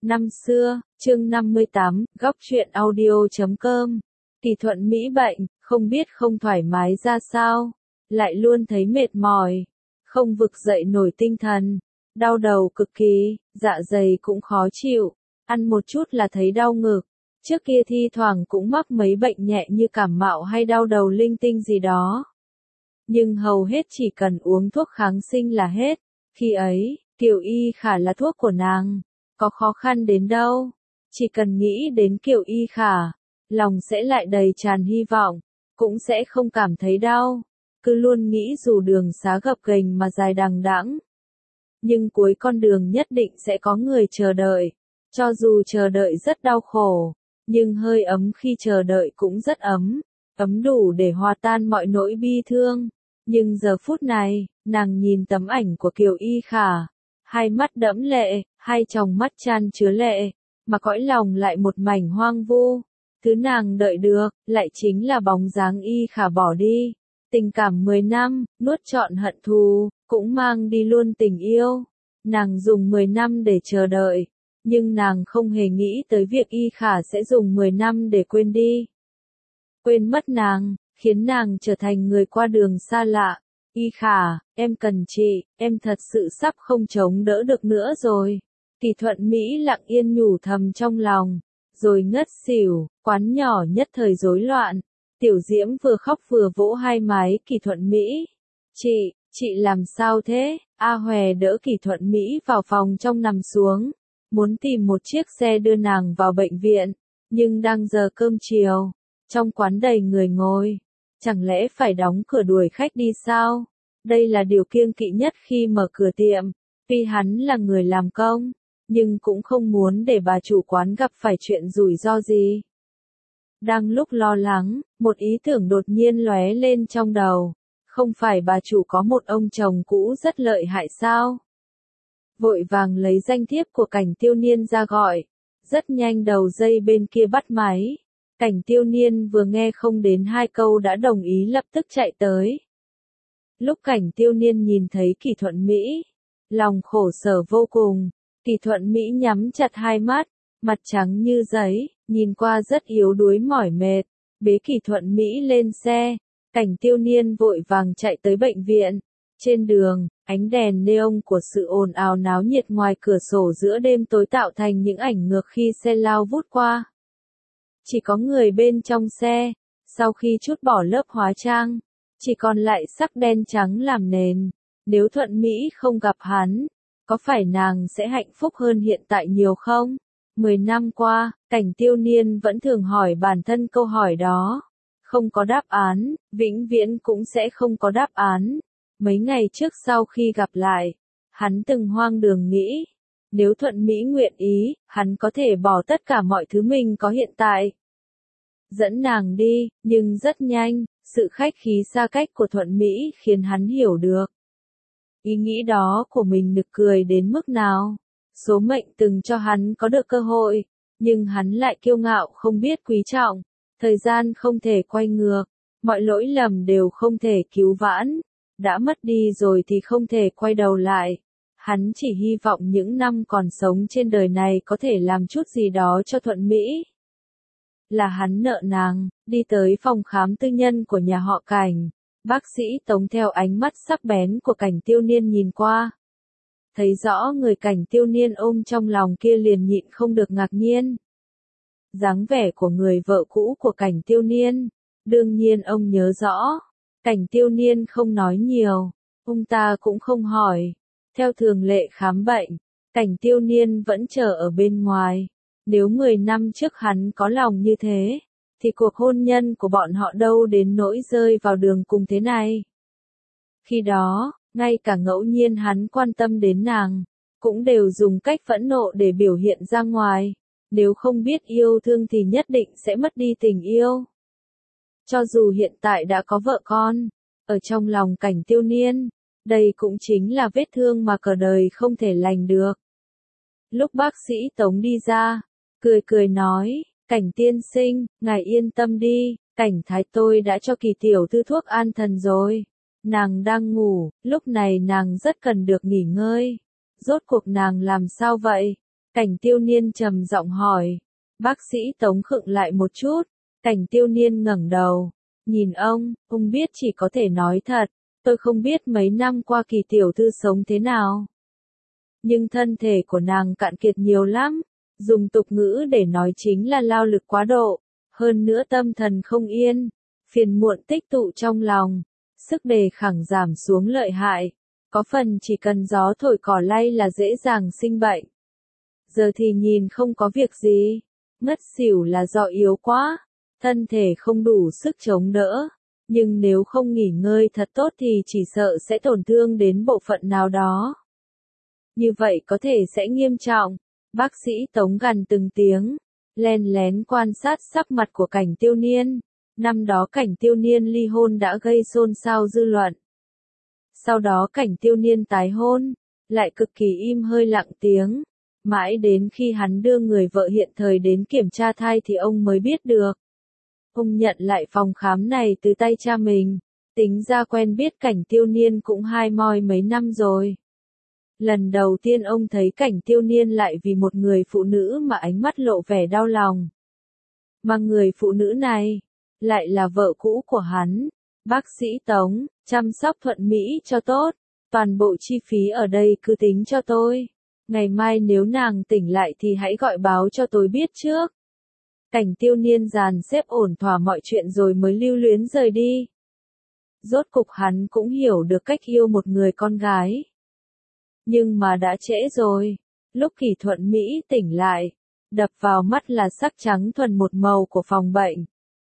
Năm xưa, chương 58, góc truyện audio.com. Kỳ Thuận Mỹ bệnh, không biết không thoải mái ra sao, lại luôn thấy mệt mỏi, không vực dậy nổi tinh thần, đau đầu cực kỳ, dạ dày cũng khó chịu, ăn một chút là thấy đau ngực. Trước kia thi thoảng cũng mắc mấy bệnh nhẹ như cảm mạo hay đau đầu linh tinh gì đó. Nhưng hầu hết chỉ cần uống thuốc kháng sinh là hết. Khi ấy, Kiều Y Khả là thuốc của nàng. Có khó khăn đến đâu, chỉ cần nghĩ đến Kiều Y Khả, lòng sẽ lại đầy tràn hy vọng, cũng sẽ không cảm thấy đau, cứ luôn nghĩ dù đường xá gập ghềnh mà dài đằng đẵng, nhưng cuối con đường nhất định sẽ có người chờ đợi, cho dù chờ đợi rất đau khổ, nhưng hơi ấm khi chờ đợi cũng rất ấm, ấm đủ để hòa tan mọi nỗi bi thương. Nhưng giờ phút này, nàng nhìn tấm ảnh của Kiều Y Khả, hai mắt đẫm lệ, hai tròng mắt chan chứa lệ, mà cõi lòng lại một mảnh hoang vu. Thứ nàng đợi được, lại chính là bóng dáng Y Khả bỏ đi. Tình cảm 10 năm, nuốt trọn hận thù, cũng mang đi luôn tình yêu. Nàng dùng 10 năm để chờ đợi, nhưng nàng không hề nghĩ tới việc Y Khả sẽ dùng 10 năm để quên đi. Quên mất nàng, khiến nàng trở thành người qua đường xa lạ. Y Khả, em cần chị, em thật sự sắp không chống đỡ được nữa rồi. Kỳ Thuận Mỹ lặng yên nhủ thầm trong lòng, rồi ngất xỉu, quán nhỏ nhất thời rối loạn. Tiểu Diễm vừa khóc vừa vỗ hai mái Kỳ Thuận Mỹ. Chị làm sao thế? A Hòe đỡ Kỳ Thuận Mỹ vào phòng trong nằm xuống, muốn tìm một chiếc xe đưa nàng vào bệnh viện, nhưng đang giờ cơm chiều, trong quán đầy người ngồi. Chẳng lẽ phải đóng cửa đuổi khách đi sao? Đây là điều kiêng kỵ nhất khi mở cửa tiệm. Tuy hắn là người làm công, nhưng cũng không muốn để bà chủ quán gặp phải chuyện rủi ro gì. Đang lúc lo lắng, một ý tưởng đột nhiên lóe lên trong đầu. Không phải bà chủ có một ông chồng cũ rất lợi hại sao? Vội vàng lấy danh thiếp của Cảnh Tiêu Niên ra gọi. Rất nhanh đầu dây bên kia bắt máy. Cảnh Tiêu Niên vừa nghe không đến 2 câu đã đồng ý lập tức chạy tới. Lúc Cảnh Tiêu Niên nhìn thấy Kỳ Thuận Mỹ, lòng khổ sở vô cùng. Kỳ Thuận Mỹ nhắm chặt hai mắt, mặt trắng như giấy, nhìn qua rất yếu đuối mỏi mệt, bế Kỳ Thuận Mỹ lên xe. Cảnh Tiêu Niên vội vàng chạy tới bệnh viện. Trên đường, ánh đèn neon của sự ồn ào náo nhiệt ngoài cửa sổ giữa đêm tối tạo thành những ảnh ngược khi xe lao vút qua. Chỉ có người bên trong xe, sau khi trút bỏ lớp hóa trang, chỉ còn lại sắc đen trắng làm nền. Nếu Thuận Mỹ không gặp hắn, có phải nàng sẽ hạnh phúc hơn hiện tại nhiều không? 10 năm qua, Cảnh Tiêu Niên vẫn thường hỏi bản thân câu hỏi đó. Không có đáp án, vĩnh viễn cũng sẽ không có đáp án. Mấy ngày trước sau khi gặp lại, hắn từng hoang đường nghĩ, nếu Thuận Mỹ nguyện ý, hắn có thể bỏ tất cả mọi thứ mình có hiện tại, dẫn nàng đi, nhưng rất nhanh, sự khách khí xa cách của Thuận Mỹ khiến hắn hiểu được. Ý nghĩ đó của mình nực cười đến mức nào. Số mệnh từng cho hắn có được cơ hội, nhưng hắn lại kiêu ngạo không biết quý trọng. Thời gian không thể quay ngược, mọi lỗi lầm đều không thể cứu vãn. Đã mất đi rồi thì không thể quay đầu lại. Hắn chỉ hy vọng những năm còn sống trên đời này có thể làm chút gì đó cho Thuận Mỹ. Là hắn nợ nàng, đi tới phòng khám tư nhân của nhà họ Cảnh. Bác sĩ Tống theo ánh mắt sắc bén của Cảnh Tiêu Niên nhìn qua. Thấy rõ người Cảnh Tiêu Niên ôm trong lòng kia liền nhịn không được ngạc nhiên. Dáng vẻ của người vợ cũ của Cảnh Tiêu Niên, đương nhiên ông nhớ rõ. Cảnh Tiêu Niên không nói nhiều, ông ta cũng không hỏi. Theo thường lệ khám bệnh, Cảnh Tiêu Niên vẫn chờ ở bên ngoài. Nếu 10 năm trước hắn có lòng như thế, thì cuộc hôn nhân của bọn họ đâu đến nỗi rơi vào đường cùng thế này. Khi đó, ngay cả ngẫu nhiên hắn quan tâm đến nàng, cũng đều dùng cách phẫn nộ để biểu hiện ra ngoài. Nếu không biết yêu thương thì nhất định sẽ mất đi tình yêu. Cho dù hiện tại đã có vợ con, ở trong lòng Cảnh Tiêu Niên, đây cũng chính là vết thương mà cả đời không thể lành được. Lúc bác sĩ Tống đi ra, cười nói, Cảnh tiên sinh, ngài yên tâm đi, Cảnh thái tôi đã cho Kỳ tiểu thư thuốc an thần rồi. Nàng đang ngủ, lúc này nàng rất cần được nghỉ ngơi. Rốt cuộc nàng làm sao vậy? Cảnh Tiêu Niên trầm giọng hỏi. Bác sĩ Tống khựng lại một chút, Cảnh Tiêu Niên ngẩng đầu, nhìn ông biết chỉ có thể nói thật, tôi không biết mấy năm qua Kỳ tiểu thư sống thế nào. Nhưng thân thể của nàng cạn kiệt nhiều lắm, dùng tục ngữ để nói chính là lao lực quá độ, hơn nữa tâm thần không yên, phiền muộn tích tụ trong lòng, sức đề kháng giảm xuống lợi hại, có phần chỉ cần gió thổi cỏ lay là dễ dàng sinh bệnh. Giờ thì nhìn không có việc gì, ngất xỉu là do yếu quá, thân thể không đủ sức chống đỡ, nhưng nếu không nghỉ ngơi thật tốt thì chỉ sợ sẽ tổn thương đến bộ phận nào đó. Như vậy có thể sẽ nghiêm trọng. Bác sĩ Tống gằn từng tiếng, len lén quan sát sắc mặt của Cảnh Tiêu Niên. Năm đó Cảnh Tiêu Niên ly hôn đã gây xôn xao dư luận. Sau đó Cảnh Tiêu Niên tái hôn, lại cực kỳ im hơi lặng tiếng. Mãi đến khi hắn đưa người vợ hiện thời đến kiểm tra thai thì ông mới biết được. Ông nhận lại phòng khám này từ tay cha mình, tính ra quen biết Cảnh Tiêu Niên cũng hai moi mấy năm rồi. Lần đầu tiên ông thấy Cảnh Tiêu Niên lại vì một người phụ nữ mà ánh mắt lộ vẻ đau lòng. Mà người phụ nữ này, lại là vợ cũ của hắn. Bác sĩ Tống, chăm sóc thuận mỹ cho tốt, toàn bộ chi phí ở đây cứ tính cho tôi. Ngày mai nếu nàng tỉnh lại thì hãy gọi báo cho tôi biết trước. Cảnh Tiêu Niên dàn xếp ổn thỏa mọi chuyện rồi mới lưu luyến rời đi. Rốt cục hắn cũng hiểu được cách yêu một người con gái. Nhưng mà đã trễ rồi. Lúc Kỳ Thuận Mỹ tỉnh lại, đập vào mắt là sắc trắng thuần một màu của phòng bệnh.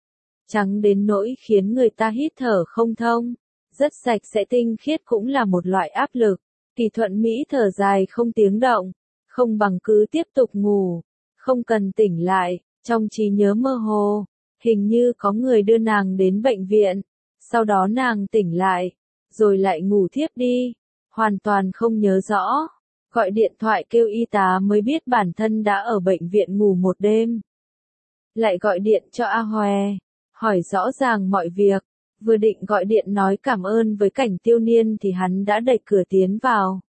Trắng đến nỗi khiến người ta hít thở không thông. Rất sạch sẽ tinh khiết cũng là một loại áp lực. Kỳ Thuận Mỹ thở dài không tiếng động. Không bằng cứ tiếp tục ngủ. Không cần tỉnh lại. Trong trí nhớ mơ hồ, hình như có người đưa nàng đến bệnh viện. Sau đó nàng tỉnh lại. Rồi lại ngủ thiếp đi. Hoàn toàn không nhớ rõ. Gọi điện thoại kêu y tá mới biết bản thân đã ở bệnh viện ngủ một đêm. Lại gọi điện cho A Hòe, hỏi rõ ràng mọi việc. Vừa định gọi điện nói cảm ơn với Cảnh Tiêu Niên thì hắn đã đẩy cửa tiến vào.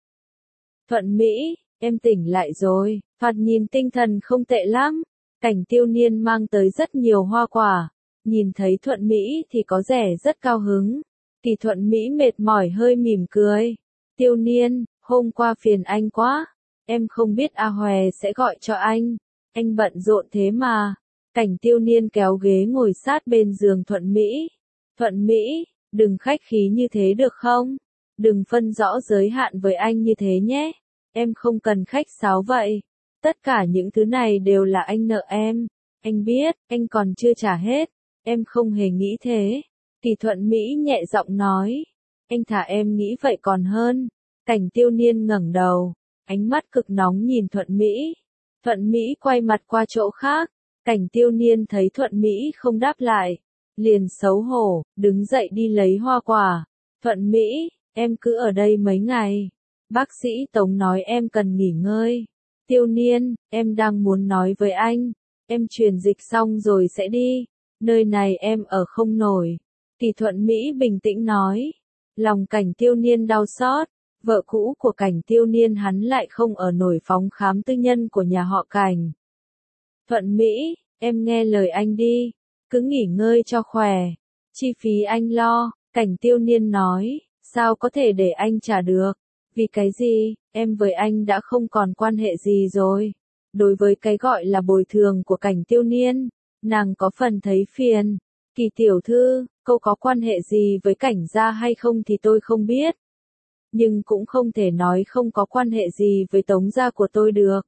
Thuận Mỹ, em tỉnh lại rồi, thoạt nhìn tinh thần không tệ lắm. Cảnh Tiêu Niên mang tới rất nhiều hoa quả. Nhìn thấy Thuận Mỹ thì có vẻ rất cao hứng. Kỳ Thuận Mỹ mệt mỏi hơi mỉm cười. Tiêu Niên, hôm qua phiền anh quá. Em không biết A Hòe sẽ gọi cho anh. Anh bận rộn thế mà. Cảnh Tiêu Niên kéo ghế ngồi sát bên giường Thuận Mỹ. Thuận Mỹ, đừng khách khí như thế được không? Đừng phân rõ giới hạn với anh như thế nhé. Em không cần khách sáo vậy. Tất cả những thứ này đều là anh nợ em. Anh biết, anh còn chưa trả hết. Em không hề nghĩ thế. Kỳ Thuận Mỹ nhẹ giọng nói. Anh thả em nghĩ vậy còn hơn. Cảnh Tiêu Niên ngẩng đầu. Ánh mắt cực nóng nhìn Thuận Mỹ. Thuận Mỹ quay mặt qua chỗ khác. Cảnh Tiêu Niên thấy Thuận Mỹ không đáp lại. Liền xấu hổ, đứng dậy đi lấy hoa quả. Thuận Mỹ, em cứ ở đây mấy ngày. Bác sĩ Tống nói em cần nghỉ ngơi. Tiêu Niên, em đang muốn nói với anh. Em truyền dịch xong rồi sẽ đi. Nơi này em ở không nổi. Kỳ Thuận Mỹ bình tĩnh nói. Lòng Cảnh Tiêu Niên đau xót. Vợ cũ của Cảnh Tiêu Niên hắn lại không ở nổi phòng khám tư nhân của nhà họ Cảnh. Thuận Mỹ, em nghe lời anh đi. Cứ nghỉ ngơi cho khỏe. Chi phí anh lo. Cảnh Tiêu Niên nói. Sao có thể để anh trả được? Vì cái gì, em với anh đã không còn quan hệ gì rồi. Đối với cái gọi là bồi thường của Cảnh Tiêu Niên, nàng có phần thấy phiền. Kỳ tiểu thư, cô có quan hệ gì với Cảnh gia hay không thì tôi không biết. Nhưng cũng không thể nói không có quan hệ gì với Tống gia của tôi được.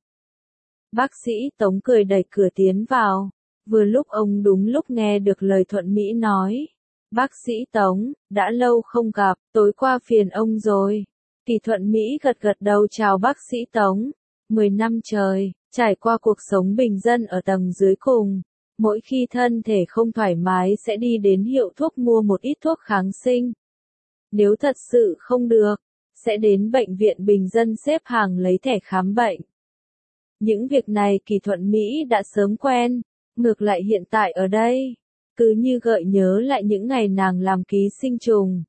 Bác sĩ Tống cười đẩy cửa tiến vào. Vừa lúc ông đúng lúc nghe được lời Thuận Mỹ nói. Bác sĩ Tống, đã lâu không gặp, tối qua phiền ông rồi. Kỳ Thuận Mỹ gật gật đầu chào bác sĩ Tống. 10 năm trời, trải qua cuộc sống bình dân ở tầng dưới cùng. Mỗi khi thân thể không thoải mái sẽ đi đến hiệu thuốc mua một ít thuốc kháng sinh. Nếu thật sự không được, sẽ đến bệnh viện bình dân xếp hàng lấy thẻ khám bệnh. Những việc này Kỳ Thuận Mỹ đã sớm quen, ngược lại hiện tại ở đây, cứ như gợi nhớ lại những ngày nàng làm ký sinh trùng.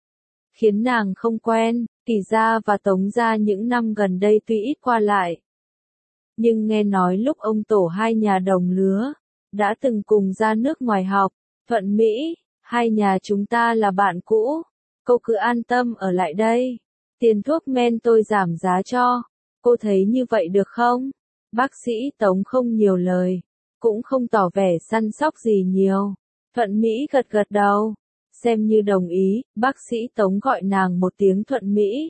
Khiến nàng không quen, Kỳ gia và Tống gia những năm gần đây tuy ít qua lại. Nhưng nghe nói lúc ông tổ hai nhà đồng lứa, đã từng cùng ra nước ngoài học, Thuận Mỹ, hai nhà chúng ta là bạn cũ, cô cứ an tâm ở lại đây. Tiền thuốc men tôi giảm giá cho, cô thấy như vậy được không? Bác sĩ Tống không nhiều lời, cũng không tỏ vẻ săn sóc gì nhiều. Thuận Mỹ gật gật đầu, xem như đồng ý, bác sĩ Tống gọi nàng một tiếng Thuận Mỹ.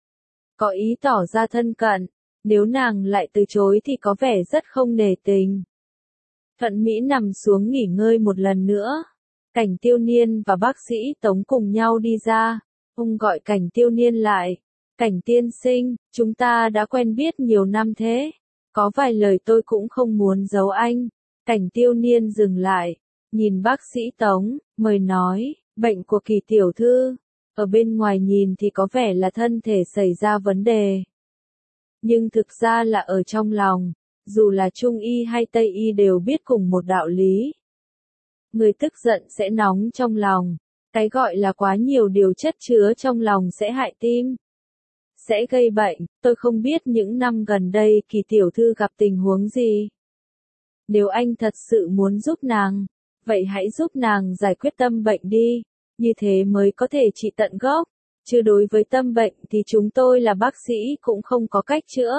Có ý tỏ ra thân cận, nếu nàng lại từ chối thì có vẻ rất không nể tình. Thuận Mỹ nằm xuống nghỉ ngơi một lần nữa. Cảnh Tiêu Niên và bác sĩ Tống cùng nhau đi ra. Ông gọi Cảnh Tiêu Niên lại. Cảnh tiên sinh, chúng ta đã quen biết nhiều năm thế. Có vài lời tôi cũng không muốn giấu anh. Cảnh Tiêu Niên dừng lại, nhìn bác sĩ Tống, mời nói, bệnh của Kỳ tiểu thư. Ở bên ngoài nhìn thì có vẻ là thân thể xảy ra vấn đề. Nhưng thực ra là ở trong lòng, dù là Trung y hay Tây y đều biết cùng một đạo lý. Người tức giận sẽ nóng trong lòng, cái gọi là quá nhiều điều chất chứa trong lòng sẽ hại tim, sẽ gây bệnh. Tôi không biết những năm gần đây Kỳ tiểu thư gặp tình huống gì. Nếu anh thật sự muốn giúp nàng, vậy hãy giúp nàng giải quyết tâm bệnh đi, như thế mới có thể trị tận gốc. Chứ đối với tâm bệnh thì chúng tôi là bác sĩ cũng không có cách chữa.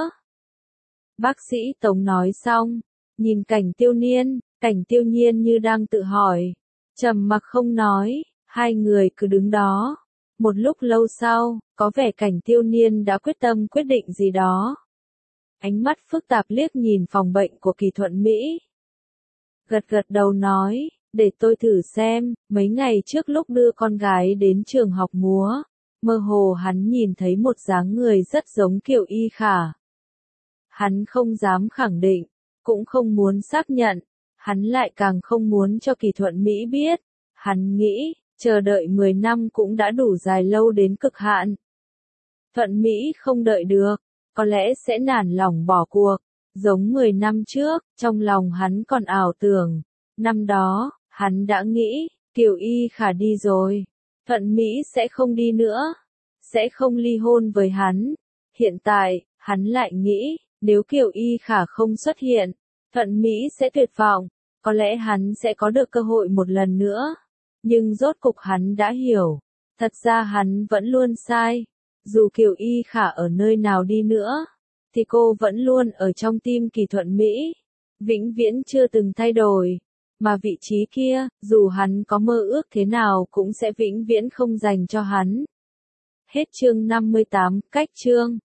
Bác sĩ Tống nói xong, nhìn Cảnh Tiêu Niên, Cảnh Tiêu Nhiên như đang tự hỏi, trầm mặc không nói, hai người cứ đứng đó. Một lúc lâu sau, có vẻ Cảnh Tiêu Niên đã quyết tâm quyết định gì đó. Ánh mắt phức tạp liếc nhìn phòng bệnh của Kỳ Thuận Mỹ. Gật gật đầu nói, để tôi thử xem, mấy ngày trước lúc đưa con gái đến trường học múa, mơ hồ hắn nhìn thấy một dáng người rất giống Kiều Y Khả. Hắn không dám khẳng định, cũng không muốn xác nhận, hắn lại càng không muốn cho Kỳ Thuận Mỹ biết. Hắn nghĩ, chờ đợi 10 năm cũng đã đủ dài lâu đến cực hạn. Thuận Mỹ không đợi được, có lẽ sẽ nản lòng bỏ cuộc, giống 10 năm trước, trong lòng hắn còn ảo tưởng. Năm đó, hắn đã nghĩ, Kiều Y Khả đi rồi, Thuận Mỹ sẽ không đi nữa, sẽ không ly hôn với hắn. Hiện tại, hắn lại nghĩ, nếu Kiều Y Khả không xuất hiện, Thuận Mỹ sẽ tuyệt vọng, có lẽ hắn sẽ có được cơ hội một lần nữa. Nhưng rốt cục hắn đã hiểu, thật ra hắn vẫn luôn sai. Dù Kiều Y Khả ở nơi nào đi nữa, thì cô vẫn luôn ở trong tim Kỳ Thuận Mỹ, vĩnh viễn chưa từng thay đổi. Mà vị trí kia, dù hắn có mơ ước thế nào cũng sẽ vĩnh viễn không dành cho hắn. Hết chương 58, cách chương.